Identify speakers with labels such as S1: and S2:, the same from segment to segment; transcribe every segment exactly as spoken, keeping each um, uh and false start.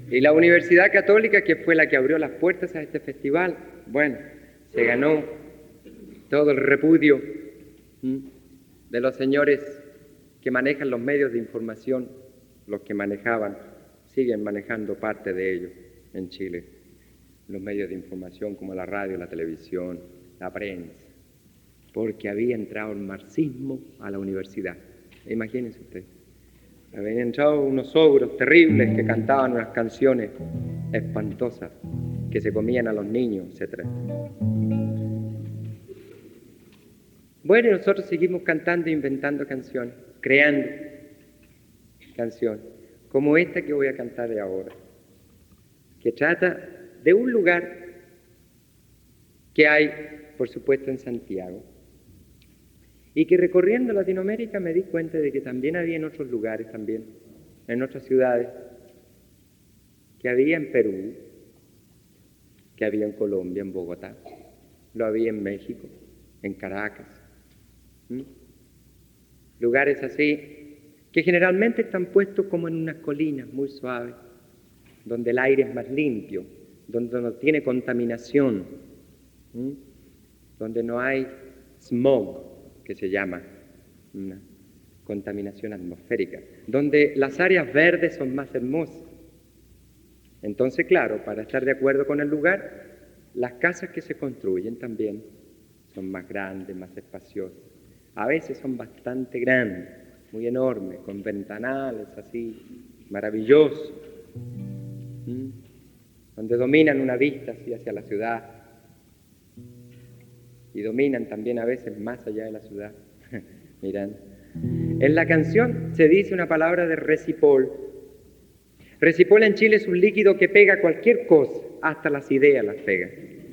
S1: Y la Universidad Católica, que fue la que abrió las puertas a este festival, bueno, se ganó todo el repudio ¿m? de los señores que manejan los medios de información, los que manejaban, siguen manejando parte de ellos en Chile, los medios de información como la radio, la televisión, la prensa, porque había entrado el marxismo a la universidad. Imagínense ustedes. Habían entrado unos ogros terribles que cantaban unas canciones espantosas, que se comían a los niños, etcétera. Bueno, y nosotros seguimos cantando e inventando canciones, creando canciones, como esta que voy a cantar de ahora, que trata de un lugar que hay, por supuesto, en Santiago, y que recorriendo Latinoamérica me di cuenta de que también había en otros lugares, también, en otras ciudades, que había en Perú, que había en Colombia, en Bogotá, lo había en México, en Caracas, ¿Mm? lugares así, que generalmente están puestos como en unas colinas muy suaves, donde el aire es más limpio, donde no tiene contaminación, ¿Mm? donde no hay smog, que se llama una contaminación atmosférica, donde las áreas verdes son más hermosas. Entonces, claro, para estar de acuerdo con el lugar, las casas que se construyen también son más grandes, más espaciosas. A veces son bastante grandes, muy enormes, con ventanales así, maravillosos, ¿Mm? donde dominan una vista así hacia la ciudad, y dominan también a veces más allá de la ciudad. Miran. En la canción se dice una palabra de resipol. Resipol en Chile es un líquido que pega cualquier cosa, hasta las ideas las pega.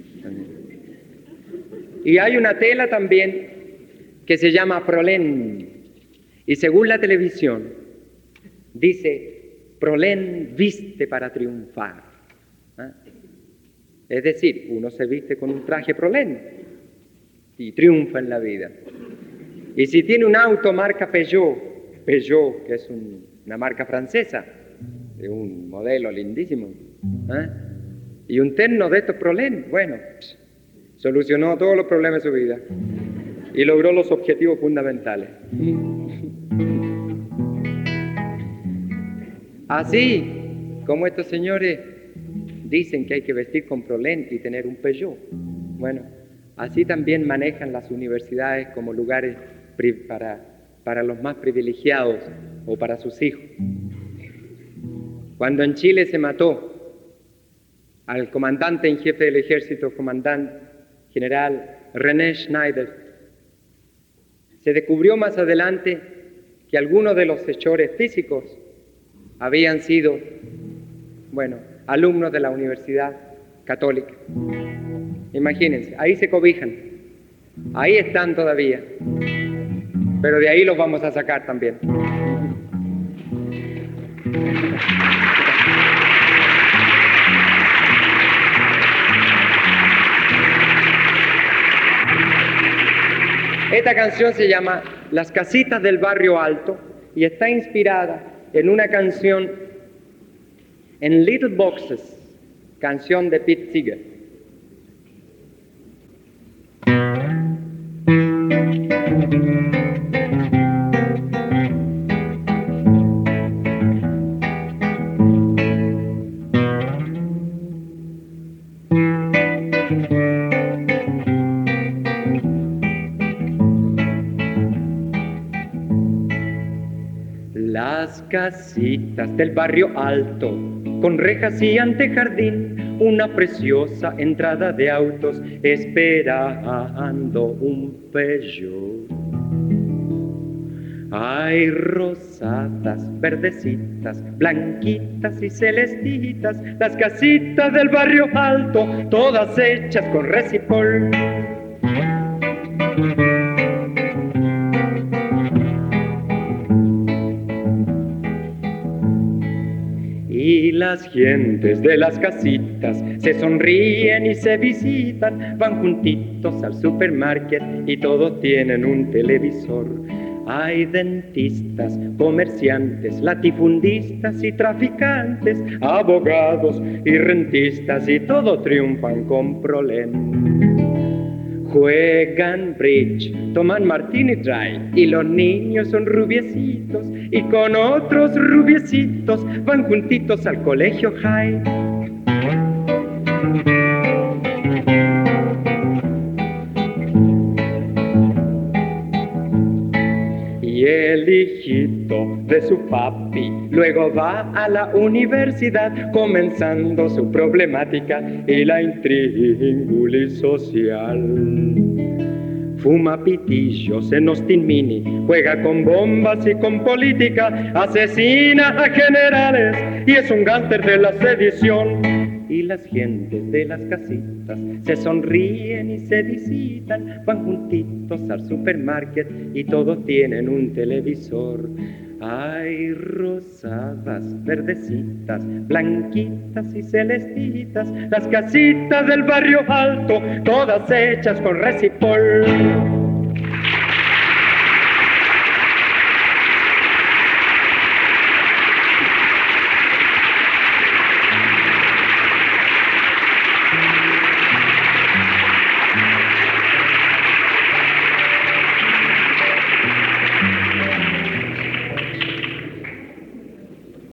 S1: Y hay una tela también que se llama prolén. Y según la televisión, dice, prolén viste para triunfar. ¿Ah? Es decir, uno se viste con un traje prolén y triunfa en la vida. Y si tiene un auto marca Peugeot, Peugeot, que es un, una marca francesa, de un modelo lindísimo, ¿eh? y un terno de estos prolén, bueno, pss, solucionó todos los problemas de su vida y logró los objetivos fundamentales. Así como estos señores dicen que hay que vestir con prolén y tener un Peugeot, bueno, así también manejan las universidades como lugares para, para los más privilegiados o para sus hijos. Cuando en Chile se mató al comandante en jefe del ejército, comandante general René Schneider, se descubrió más adelante que algunos de los hechores físicos habían sido, bueno, alumnos de la Universidad Católica. Imagínense, ahí se cobijan, ahí están todavía, pero de ahí los vamos a sacar también. Esta canción se llama Las Casitas del Barrio Alto y está inspirada en una canción en Little Boxes, canción de Pete Seeger. Las casitas del barrio alto, con rejas y antejardín, una preciosa entrada de autos, esperando un Peugeot. Hay rosadas, verdecitas, blanquitas y celestitas, las casitas del barrio alto, todas hechas con resipol. Y las gentes de las casitas se sonríen y se visitan, van juntitos al supermarket y todos tienen un televisor. Hay dentistas, comerciantes, latifundistas y traficantes, abogados y rentistas, y todos triunfan con prolén. Juegan bridge, toman martini dry, y los niños son rubiecitos, y con otros rubiecitos van juntitos al colegio high. Y el hijito de su papi luego va a la universidad, comenzando su problemática y la intríngulis social. Fuma pitillos en Austin Mini, juega con bombas y con política, asesina a generales y es un gánster de la sedición. Y las gentes de las casitas se sonríen y se visitan, van juntitos al supermarket y todos tienen un televisor. Hay rosadas, verdecitas, blanquitas y celestitas, las casitas del barrio alto, todas hechas con resipol.